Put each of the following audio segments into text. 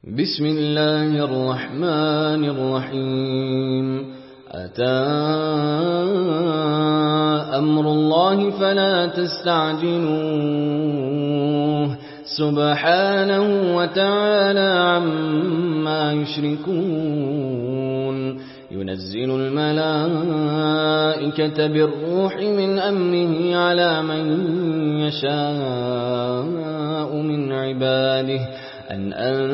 بسم الله الرحمن الرحيم أتى أمر الله فلا تستعجلوه سبحانه وتعالى عما يشركون ينزل الملائكة بالروح من أمره على من يشاء من عباده أن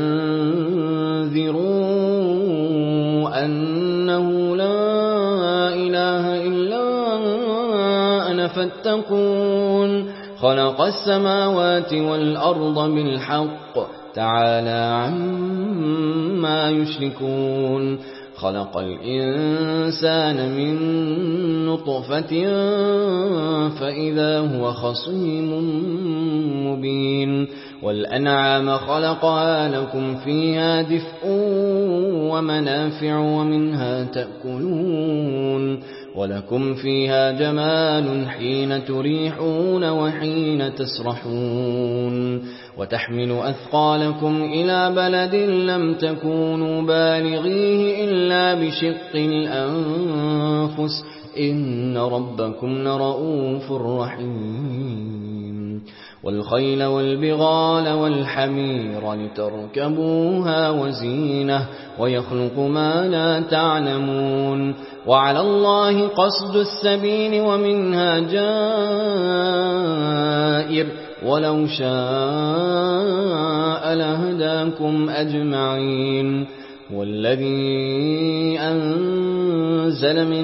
أنذروا أنه لا إله إلا أنا فاتقون خلق السماوات والأرض بالحق تعالى عما يشركون خلق الإنسان من نطفة فإذا هو خصيم مبين والأنعام خلقها لكم فيها دفء ومنافع ومنها تأكلون ولكم فيها جمال حين تريحون وحين تسرحون وتحمل أثقالكم إلى بلد لم تكونوا بالغيه إلا بشق الأنفس إن ربكم لرؤوف رحيم والخيل والبغال والحمير لتركبوها وزينة ويخلق ما لا تعلمون وعلى الله قصد السبيل ومنها جائر ولو شاء لهداكم أجمعين والذي أنزل من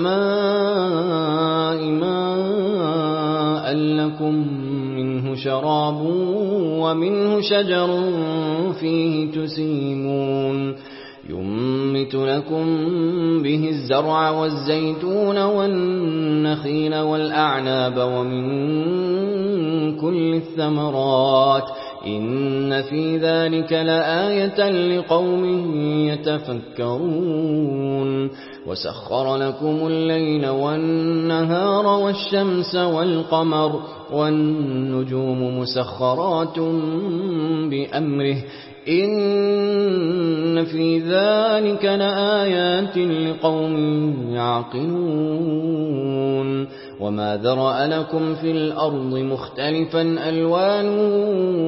السماء ماء لكم منه شراب ومنه شجر فيه تسيمون ينبت لكم به الزرع والزيتون والنخيل والأعناب ومن كل الثمرات إن في ذلك لآية لقوم يتفكرون وسخر لكم الليل والنهار والشمس والقمر والنجوم مسخرات بأمره إن في ذلك لآيات لقوم يعقلون وما ذرأ لكم في الأرض مختلفا ألوانه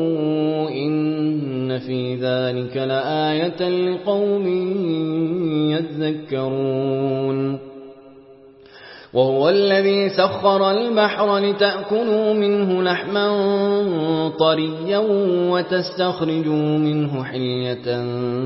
إن في ذلك لآية لقوم يذكرون وهو الذي سخر البحر لتأكلوا منه لحما طريا وتستخرجوا منه حلية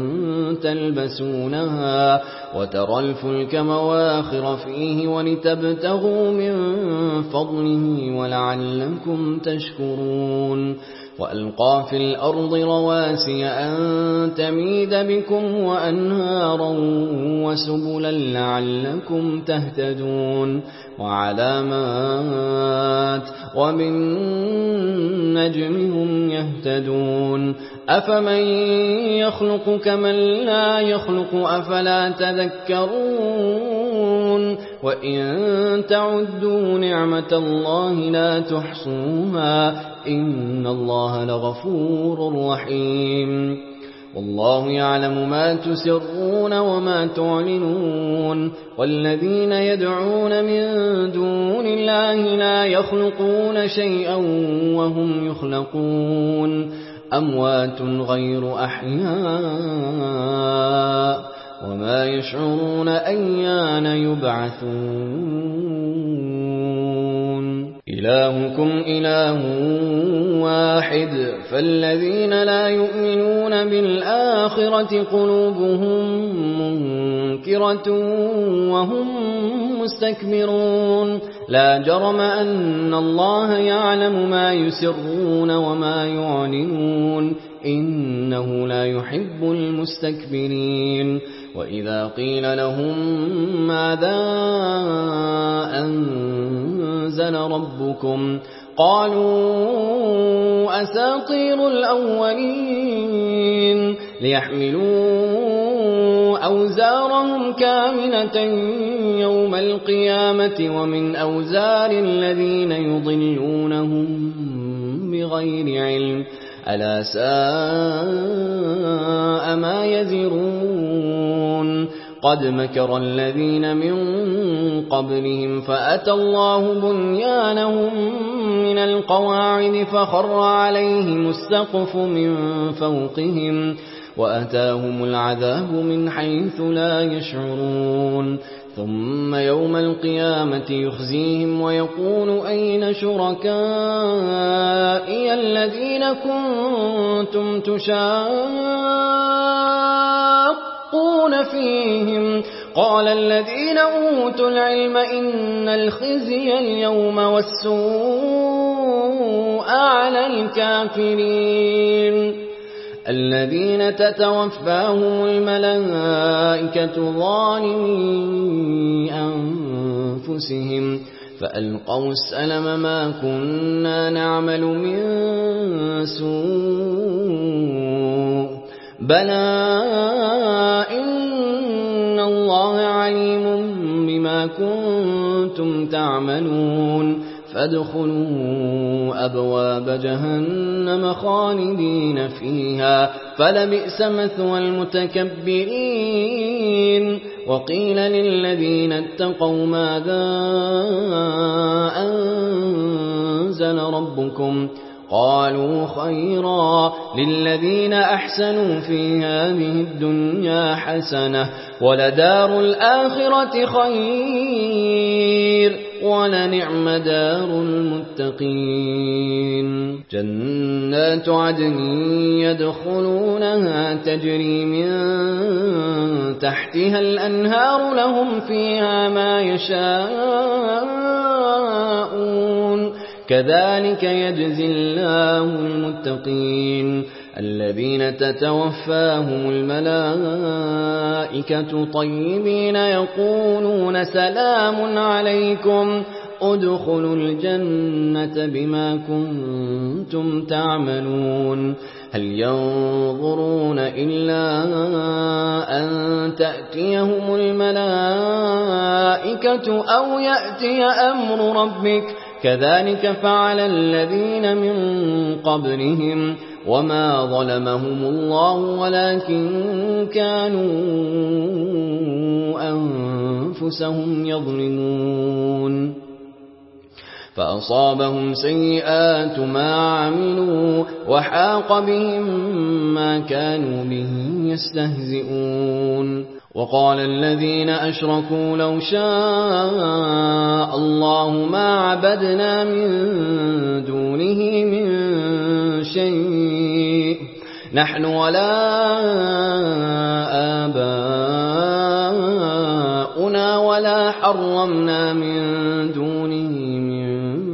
تلبسونها وترى الفلك مواخر فيه ولتبتغوا من فضله ولعلكم تشكرون وألقى في الأرض رواسي أن تميد بكم وأنهارا وسبلا لعلكم تهتدون وعلامات وبالنجم هم يهتدون أفمن يخلق كمن لا يخلق أفلا تذكرون وإن تعدوا نعمة الله لا تحصوها إن الله لغفور رحيم والله يعلم ما تسرون وما تعلنون والذين يدعون من دون الله لا يخلقون شيئا وهم يخلقون أموات غير أحياء وما يشعرون أيان يبعثون إلهكم إله واحد فالذين لا يؤمنون بالآخرة قلوبهم منكرة وهم مستكبرون لا جرم أن الله يعلم ما يسرون وما يعلنون إنه لا يحب المستكبرين وإذا قيل لهم ماذا أنزل ربكم قالوا أساطير الأولين ليحملوا أوزارهم كاملة يوم القيامة ومن أوزار الذين يضلونهم بغير علم ألا ساء ما يزرون قد مكر الذين من قبلهم فأتى الله بنيانهم من القواعد فخر عليهم السقف من فوقهم وأتاهم العذاب من حيث لا يشعرون ثم يوم القيامة يخزيهم ويقول أين شركائي الذين كنتم تشاقون فيهم قال الذين أوتوا العلم إن الخزي اليوم والسوء على الكافرين الذين تتوفاهم الملائكة ظالمي أنفسهم فألقوا السلم ما كنا نعمل من سوء بلى إن الله عليم بما كنتم تعملون فادخلوا أبواب جهنم خالدين فيها فلبئس مثوى المتكبرين وقيل للذين اتقوا ماذا أنزل ربكم قالوا خيرا للذين أحسنوا في هذه الدنيا حسنة ولدار الآخرة خير ولنعم دار المتقين جنات عدن يدخلونها تجري من تحتها الأنهار لهم فيها ما يشاءون كذلك يجزي الله المتقين الذين تتوفاهم الملائكة طيبين يقولون سلام عليكم ادخلوا الجنة بما كنتم تعملون هل ينظرون إلا أن تأتيهم الملائكة أو يأتي أمر ربك كذلك فعل الذين من قبلهم وما ظلمهم الله ولكن كانوا أنفسهم يظلمون فأصابهم سيئات ما عملوا وحاق بهم ما كانوا به يستهزئون وقال الذين أشركوا لو شاء الله ما عبدنا من دونه من شيء نحن ولا آباؤنا ولا حرمنا من دونه من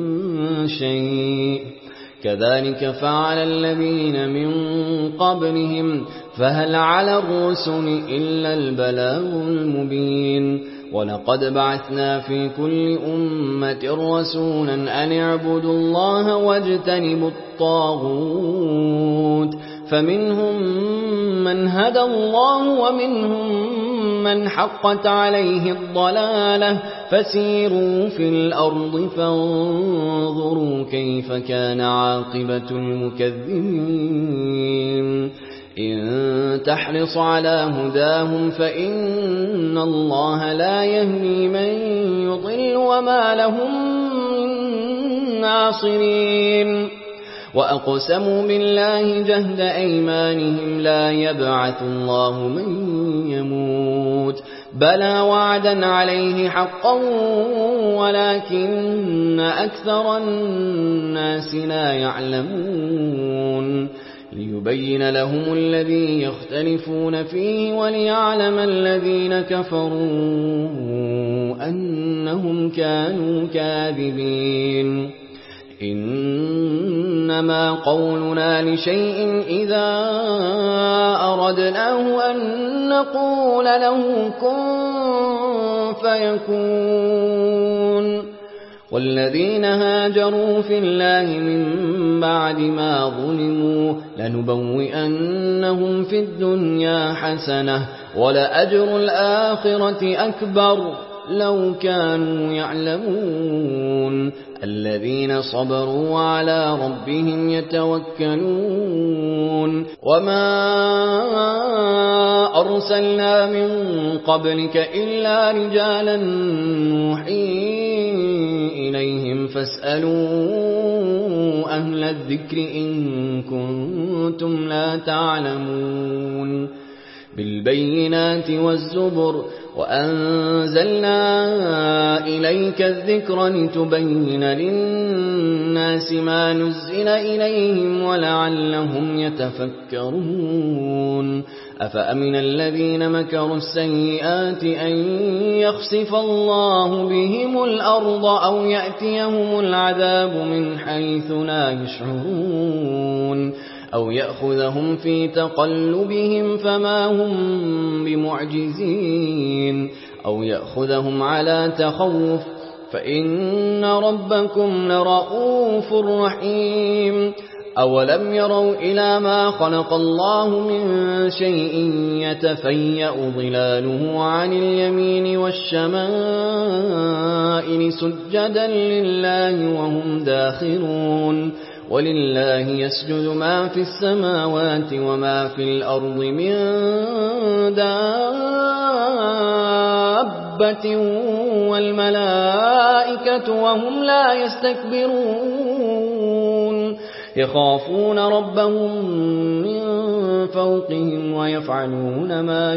شيء كذلك فعل الذين من قبلهم فهل على الرسل إلا البلاغ المبين ولقد بعثنا في كل أمة رسولا أن اعبدوا الله واجتنبوا الطاغوت فمنهم من هدى الله ومنهم من حقت عليه الضلالة فسيروا في الأرض فانظروا كيف كان عاقبة المكذبين إن تحرص على هداهم فإن الله لا يهدي من يضل وما لهم من ناصرين وأقسموا بالله جهد أيمانهم لا يبعث الله من يموت بلى وعدا عليه حقا ولكن أكثر الناس لا يعلمون ليبين لهم الذي يختلفون فيه وليعلم الذين كفروا أنهم كانوا كاذبين إنما قولنا لشيء إذا أردناه أن نقول له كن فيكون والذين هاجروا في الله من بعد ما ظلموا لنبوئنهم في الدنيا حسنة ولأجر الآخرة أكبر لو كانوا يعلمون الذين صبروا وعلى ربهم يتوكلون وما أرسلنا من قبلك إلا رجالا نوحي إليهم فاسألوا أهل الذكر إن كنتم لا تعلمون بالبينات والزبر وأنزلنا إليك الذكر لتبين للناس ما نزل إليهم ولعلهم يتفكرون أفأمن الذين مكروا السيئات أن يخسف الله بهم الأرض أو يأتيهم العذاب من حيث لا يشعرون أو يأخذهم في تقلبهم فما هم بمعجزين أو يأخذهم على تخوف فإن ربكم لرؤوف رحيم أولم يروا إلى ما خلق الله من شيء يتفيأ ظلاله عن اليمين والشمائل سجدا لله وهم داخرون ولله يسجد ما في السماوات وما في الأرض من دابة والملائكة وهم لا يستكبرون يخافون ربهم من فوقهم ويفعلون ما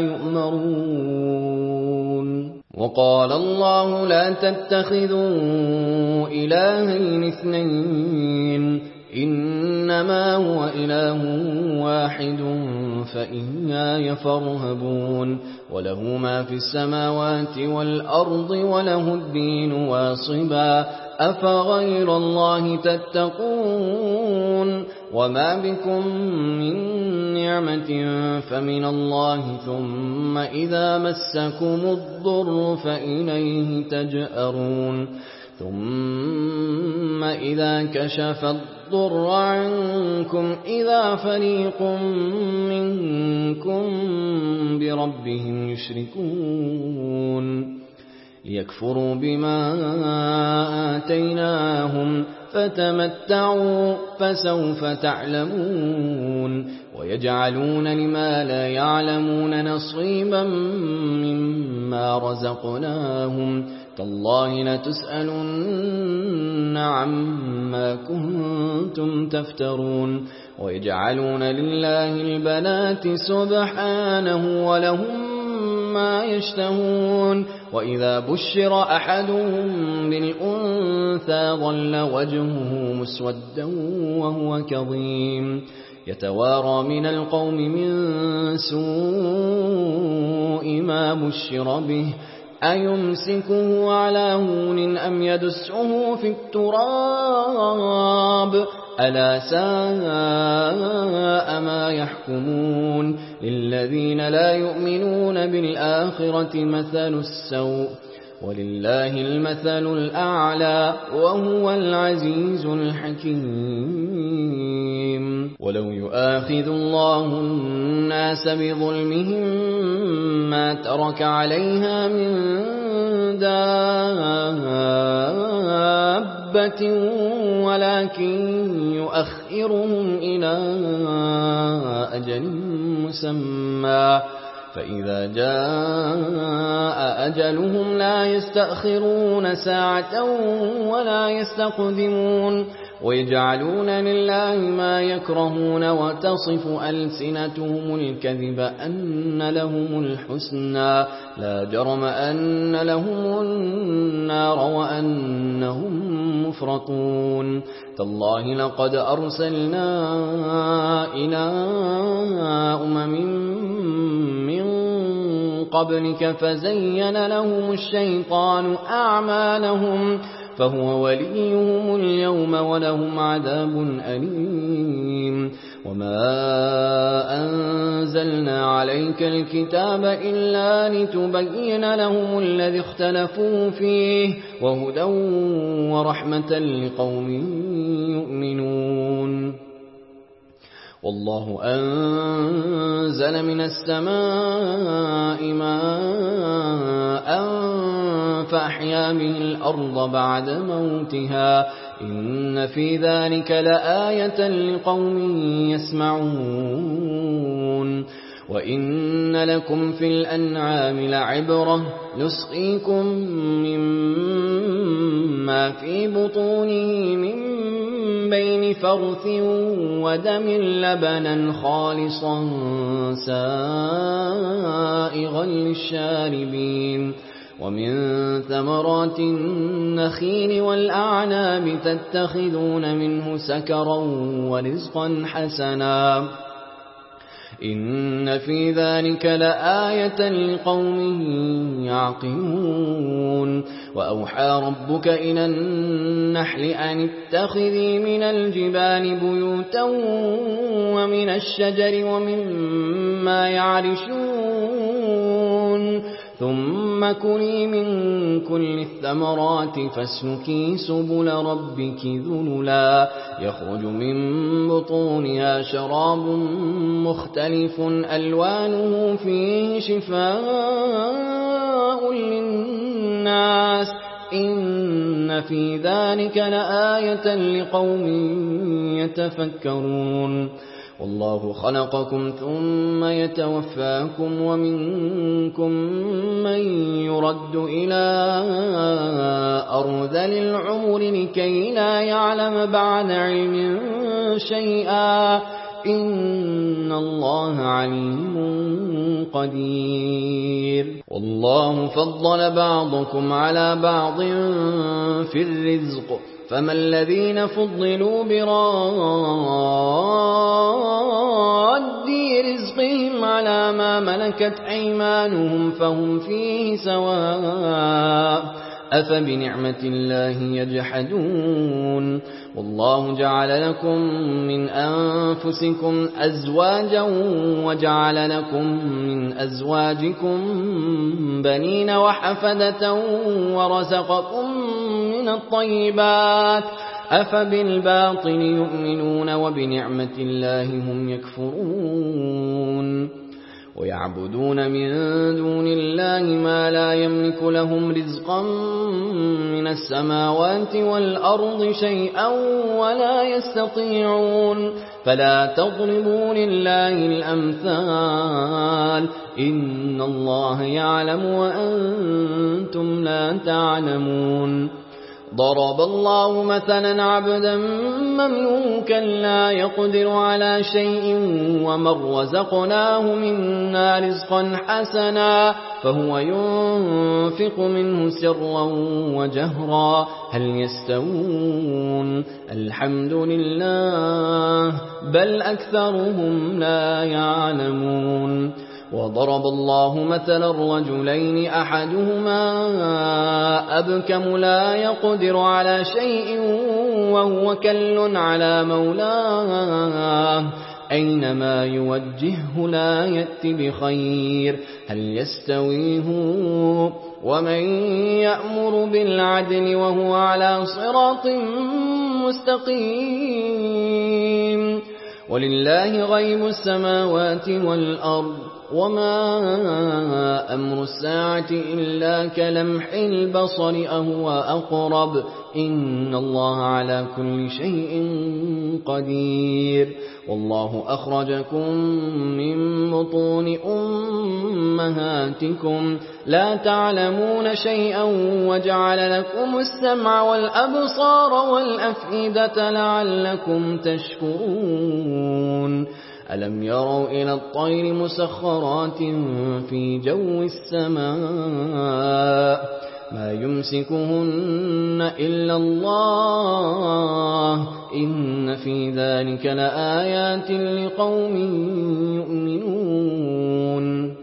يؤمرون وقال الله لا تتخذوا إلهين اثنين إنما هو إله واحد فإياي فارهبون وله ما في السماوات والأرض وله الدين واصبا أفغير الله تتقون وما بكم من نعمة فمن الله ثم إذا مسكم الضر فإليه تجأرون ثم إذا كشف الضر عنكم إذا فريق منكم بربهم يشركون ليكفروا بما آتيناهم فتمتعوا فسوف تعلمون ويجعلون لما لا يعلمون نصيبا مما رزقناهم تالله لتسألن عما كنتم تفترون ويجعلون لله البنات سبحانه ولهم ما يشتهون وإذا بشر أحدهم بالأنثى ظل وجهه مسودا وهو كظيم يتوارى من القوم من سوء ما بشر به أيمسكه على هون أم يدسه في التراب ألا ساء ما يحكمون للذين لا يؤمنون بالآخرة مثل السوء ولله المثل الأعلى وهو العزيز الحكيم ولو يؤاخذ الله الناس بظلمهم ما ترك عليها من دابة ولكن يؤخرهم إلى أجل مسمى فإذا جاء أجلهم لا يستأخرون ساعة ولا يستقدمون ويجعلون لله ما يكرهون وتصف ألسنتهم الكذب أن لهم الحسنى لا جرم أن لهم النار وأنهم مفرطون تالله لقد أرسلنا إلى من قبلك فزين لهم الشيطان أعمالهم فهو وليهم اليوم ولهم عذاب أليم وما أنزلنا عليك الكتاب إلا لتبين لهم الذي اختلفوا فيه وهدى ورحمة لقوم يؤمنون والله أنزل من السماء ماء فأحيا به الأرض بعد موتها إن في ذلك لآية لقوم يسمعون وإن لكم في الأنعام لعبرة نسقيكم مما في بطونه من بين فرث ودم لبنا خالصا سائغا للشاربين ومن ثمرات النخيل والأعناب تتخذون منه سكرا ورزقا حسنا إن في ذلك لآية لقوم يعقلون وأوحى ربك إلى النحل أن اتخذي من الجبال بيوتا ومن الشجر ومما يعرشون ثم كلي من كل الثمرات فاسلكي سبل ربك ذللا يخرج من بطونها شراب مختلف ألوانه فيه شفاء للناس إن في ذلك لآية لقوم يتفكرون والله خلقكم ثم يتوفاكم ومنكم من يرد إلى أرذل العمر لكي لا يعلم بعد علم شيئا إن الله عليم قدير والله فضل بعضكم على بعض في الرزق فما الذين فضلوا براد رزقهم على ما ملكت أيمانهم فهم فيه سواء أفبنعمة الله يجحدون والله جعل لكم من أنفسكم أزواجا وجعل لكم من أزواجكم بنين وحفدة ورزقكم من الطيبات أفبالباطل يؤمنون وبنعمة الله هم يكفرون ويعبدون من دون الله ما لا يملك لهم رزقا من السماوات والأرض شيئا ولا يستطيعون فلا تضربوا لله الأمثال إن الله يعلم وأنتم لا تعلمون ضرب الله مثلا عبدا مملوكا لا يقدر على شيء ومن رزقناه منا رزقا حسنا فهو ينفق منه سرا وجهرا هل يستوون الحمد لله بل أكثرهم لا يعلمون وضرب الله مثلا الرجلين أحدهما أبكم لا يقدر على شيء وهو كل على مولاه أينما يوجهه لا يأت بخير هل يستوي هو ومن يأمر بالعدل وهو على صراط مستقيم ولله غيب السماوات والأرض وما أمر الساعة إلا كلمح البصر أهو أقرب إن الله على كل شيء قدير والله أخرجكم من بطون أمهاتكم لا تعلمون شيئا وجعل لكم السمع والأبصار والأفئدة لعلكم تشكرون ألم يروا إلى الطير مسخرات في جو السماء ما يمسكهن إلا الله إن في ذلك لآيات لقوم يؤمنون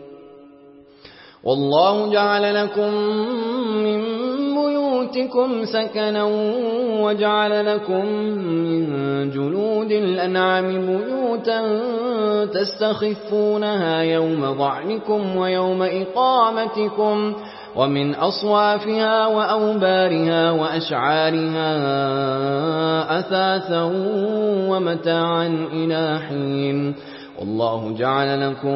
والله جعل لكم من بيوتكم سكنا وجعل لكم من جلود الأنعام بيوتا تستخفونها يوم ضعنكم ويوم إقامتكم ومن أصوافها وأوبارها وأشعارها أثاثا ومتاعا إلى حين والله جعل لكم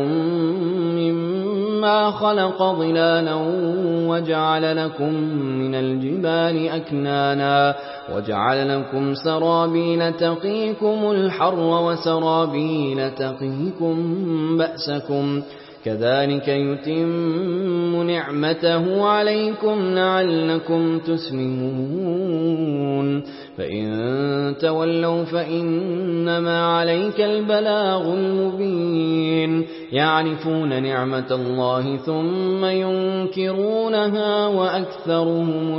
مما خلق ظلالا وجعل لكم من الجبال أكنانا وجعل لكم سرابيل تقيكم الحر وسرابيل تقيكم بأسكم كذلك يتم نعمته عليكم لعلكم تسلمون فإن تولوا فإنما عليك البلاغ المبين يعرفون نعمة الله ثم ينكرونها وأكثرهم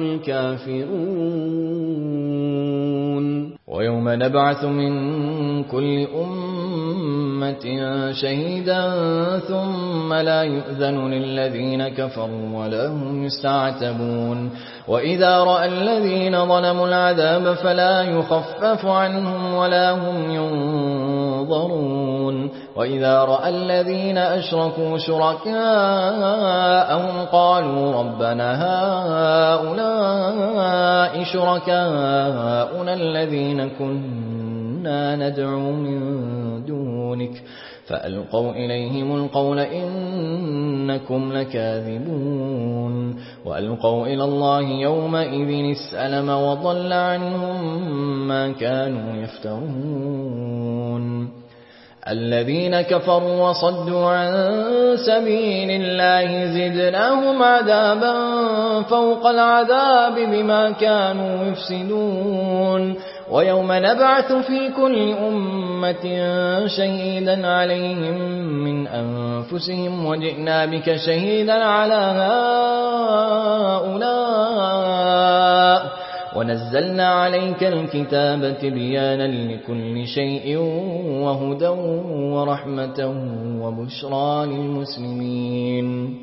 الكافرون ويوم نبعث من كل أمة شهيدا ثم لا يؤذن للذين كفروا ولا هم يستعتبون وإذا رأى الذين ظلموا العذاب فلا يخفف عنهم ولا هم ينظرون وإذا رأى الذين أشركوا شركاءهم قالوا ربنا هؤلاء شركاؤنا الذين كنا ندعو من دونك فألقوا إليهم القول إنكم لكاذبون وألقوا إلى الله يومئذ السلم وضل عنهم ما كانوا يفترون الذين كفروا وصدوا عن سبيل الله زدناهم عذابا فوق العذاب بما كانوا يفسدون ويوم نبعث في كل أمة شهيدا عليهم من أنفسهم وجئنا بك شهيدا على هؤلاء ونزلنا عليك الكتاب تبيانا لكل شيء وهدى ورحمة وبشرى للمسلمين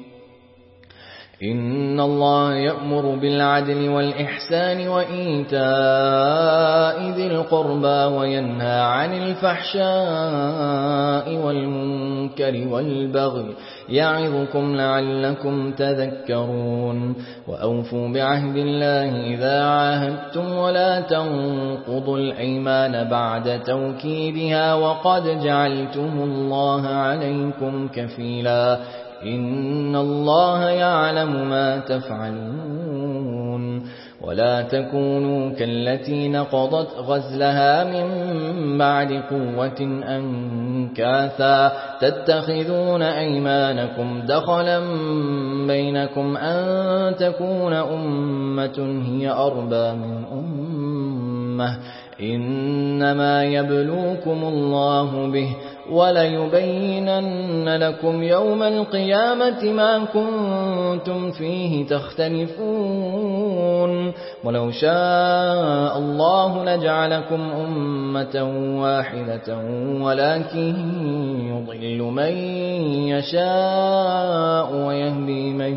إن الله يأمر بالعدل والإحسان وإيتاء ذي القربى وينهى عن الفحشاء والمنكر والبغي يعظكم لعلكم تذكرون وأوفوا بعهد الله إذا عاهدتم ولا تنقضوا الأيمان بعد توكيدها وقد جعلتم الله عليكم كفيلا إن الله يعلم ما تفعلون ولا تكونوا كالتي نقضت غزلها من بعد قوة أنكاثا تتخذون أيمانكم دخلا بينكم أن تكون أمة هي أربى من أمة إنما يبلوكم الله به وليبينن لكم يوم القيامة ما كنتم فيه تختلفون ولو شاء الله لجعلكم أمة واحدة ولكن يضل من يشاء ويهدي من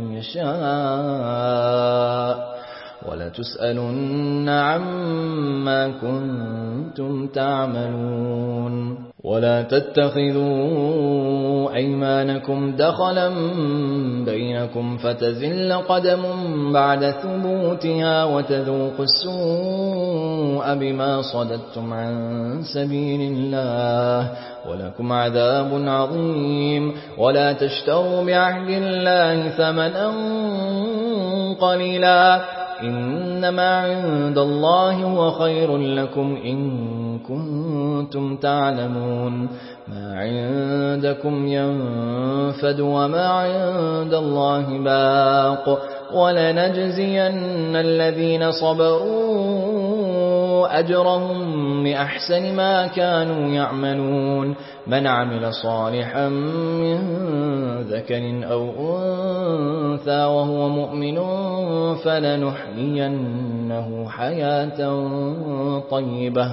يشاء ولتسألن عما كنتم تعملون ولا تتخذوا أيمانكم دخلا بينكم فتزل قدم بعد ثبوتها وتذوقوا السوء بما صددتم عن سبيل الله ولكم عذاب عظيم ولا تشتروا بعهد الله ثمنا قليلا إنما عند الله هو خير لكم إن كنتم تعلمون ما عندكم ينفد وما عند الله باق ولنجزين الذين صبروا أجرهم بأحسن ما كانوا يعملون من عمل صالحا من ذكر أو أنثى وهو مؤمن فلنحيينه حياة طيبة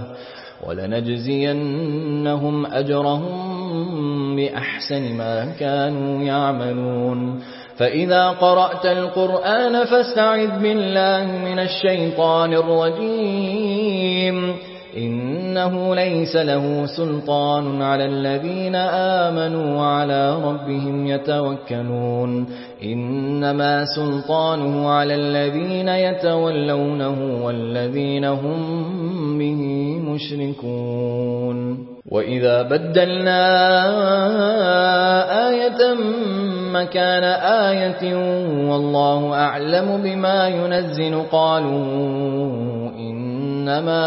ولنجزينهم أجرهم بأحسن ما كانوا يعملون فإذا قرأت القرآن فاستعذ بالله من الشيطان الرجيم إنه ليس له سلطان على الذين آمنوا وعلى ربهم يتوكلون إنما سلطانه على الذين يتولونه والذين هم به مشركون وإذا بدلنا آية مكان آية والله أعلم بما ينزل قالوا إنما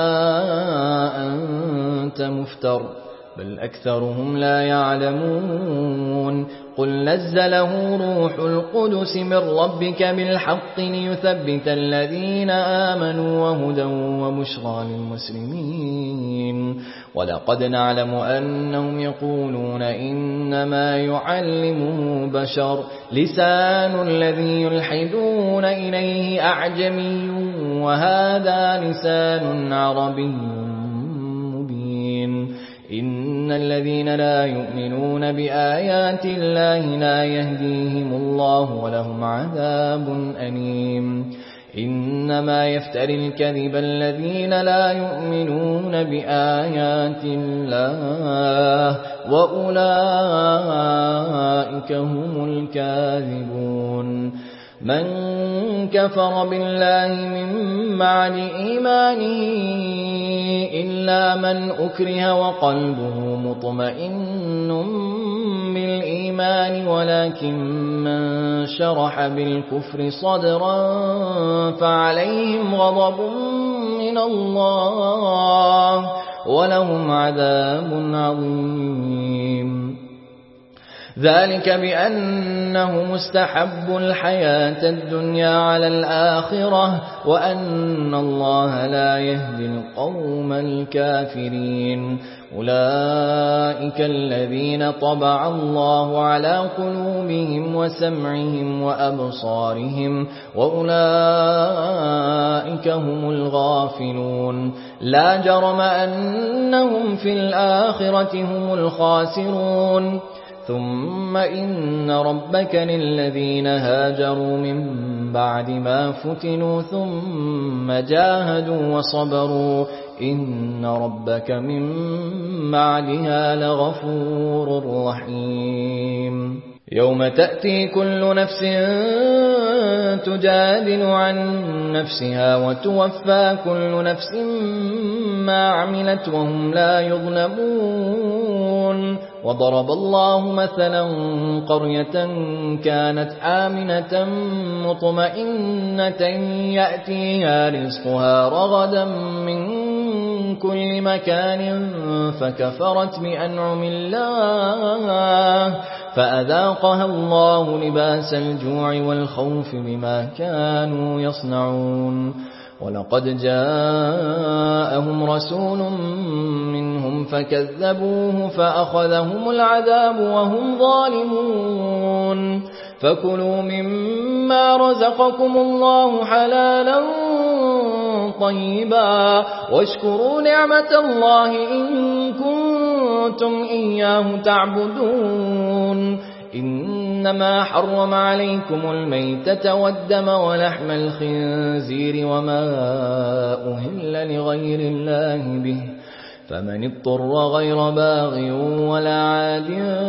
أنت مفتر بل أكثرهم لا يعلمون قل نزله روح القدس من ربك بالحق ليثبت الذين آمنوا وهدى وبشرى للمسلمين ولقد نعلم أنهم يقولون إنما يعلمه بشر لسان الذي يلحدون إليه أعجمي وهذا لسان عربي مبين إن الذين لا يؤمنون بآيات الله لا يهديهم الله ولهم عذاب أليم إنما يفتري الكذب الذين لا يؤمنون بآيات الله وأولئك هم الكاذبون من كفر بالله من بعد إيمانه إلا من أكره وقلبه مطمئن بالإيمان ولكن من شرح بالكفر صدرا فعليهم غضب من الله ولهم عذاب عظيم ذلك بأنه مستحب الحياة الدنيا على الآخرة وأن الله لا يهدي القوم الكافرين أولئك الذين طبع الله على قلوبهم وسمعهم وأبصارهم وأولئك هم الغافلون لا جرم أنهم في الآخرة هم الخاسرون ثم إن ربك للذين هاجروا من بعد ما فتنوا ثم جاهدوا وصبروا إن ربك من بعدها لغفور رحيم يوم تأتي كل نفس تجادل عن نفسها وتوفى كل نفس ما عملت وهم لا يظلمون وضرب الله مثلا قرية كانت آمنة مطمئنة يأتيها رزقها رغدا من كل مكان فكفرت بأنعم الله فأذاقها الله لباس الجوع والخوف بما كانوا يصنعون ولقد جاءهم رسول منهم فكذبوه فأخذهم العذاب وهم ظالمون فكلوا مما رزقكم الله حلالا طيبا واشكروا نعمة الله إن كنتم إياه تعبدون إنما حرم عليكم الميتة والدم ولحم الخنزير وما أهل لغير الله به فمن اضطر غير باغ ولا عاد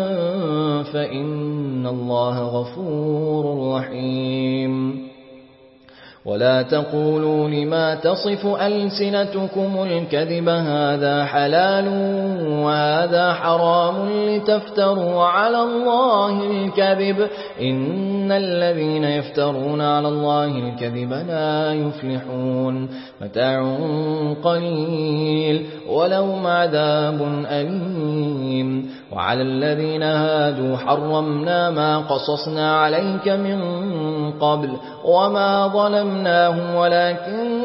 فإن الله غفور رحيم ولا تقولوا لما تصف ألسنتكم الكذب هذا حلال وهذا حرام لتفتروا على الله الكذب إن الذين يفترون على الله الكذب لا يفلحون متاع قليل ولهم عذاب أليم وعلى الذين هادوا حرمنا ما قصصنا عليك من قبل وما ظلمناهم ولكن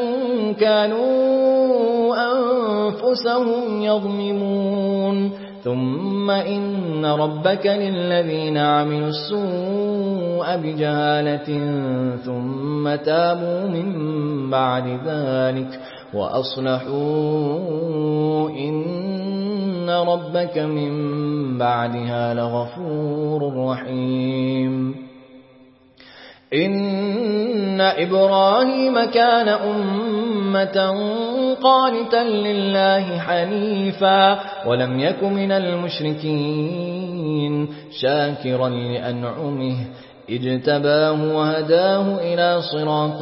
كانوا أنفسهم يظلمون ثم إن ربك للذين عملوا السوء بجهالة ثم تابوا من بعد ذلك وأصلحوا إن ربك من بعدها لغفور رحيم إن إبراهيم كان أمة قانتا لله حنيفا ولم يك من المشركين شاكرا لأنعمه اجتباه وهداه إلى صراط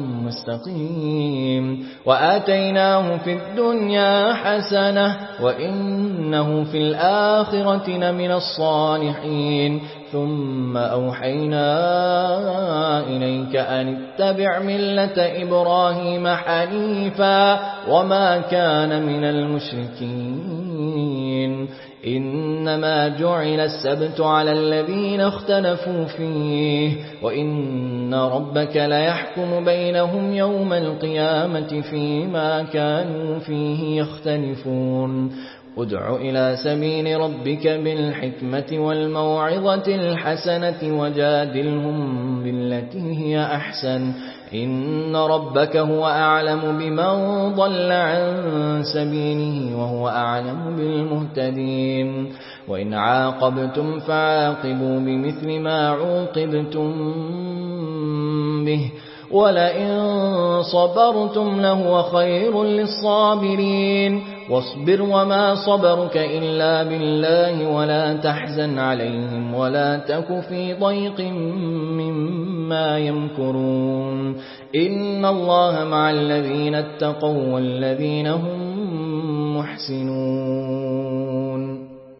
مستقيم وآتيناه في الدنيا حسنة وإنه في الآخرة لمن الصالحين ثم أوحينا إليك أن اتبع ملة إبراهيم حنيفا وما كان من المشركين إنما جعل السبت على الذين اختلفوا فيه وإن ربك ليحكم بينهم يوم القيامة فيما كانوا فيه يختلفون ادع إلى سبيل ربك بالحكمة والموعظة الحسنة وجادلهم بالتي هي أحسن إن ربك هو أعلم بمن ضل عن سبيله وهو أعلم بالمهتدين وإن عاقبتم فعاقبوا بمثل ما عوقبتم به ولئن صبرتم لهو خير للصابرين واصبر وما صبرك إلا بالله ولا تحزن عليهم ولا تك في ضيق مما يمكرون إن الله مع الذين اتقوا والذين هم محسنون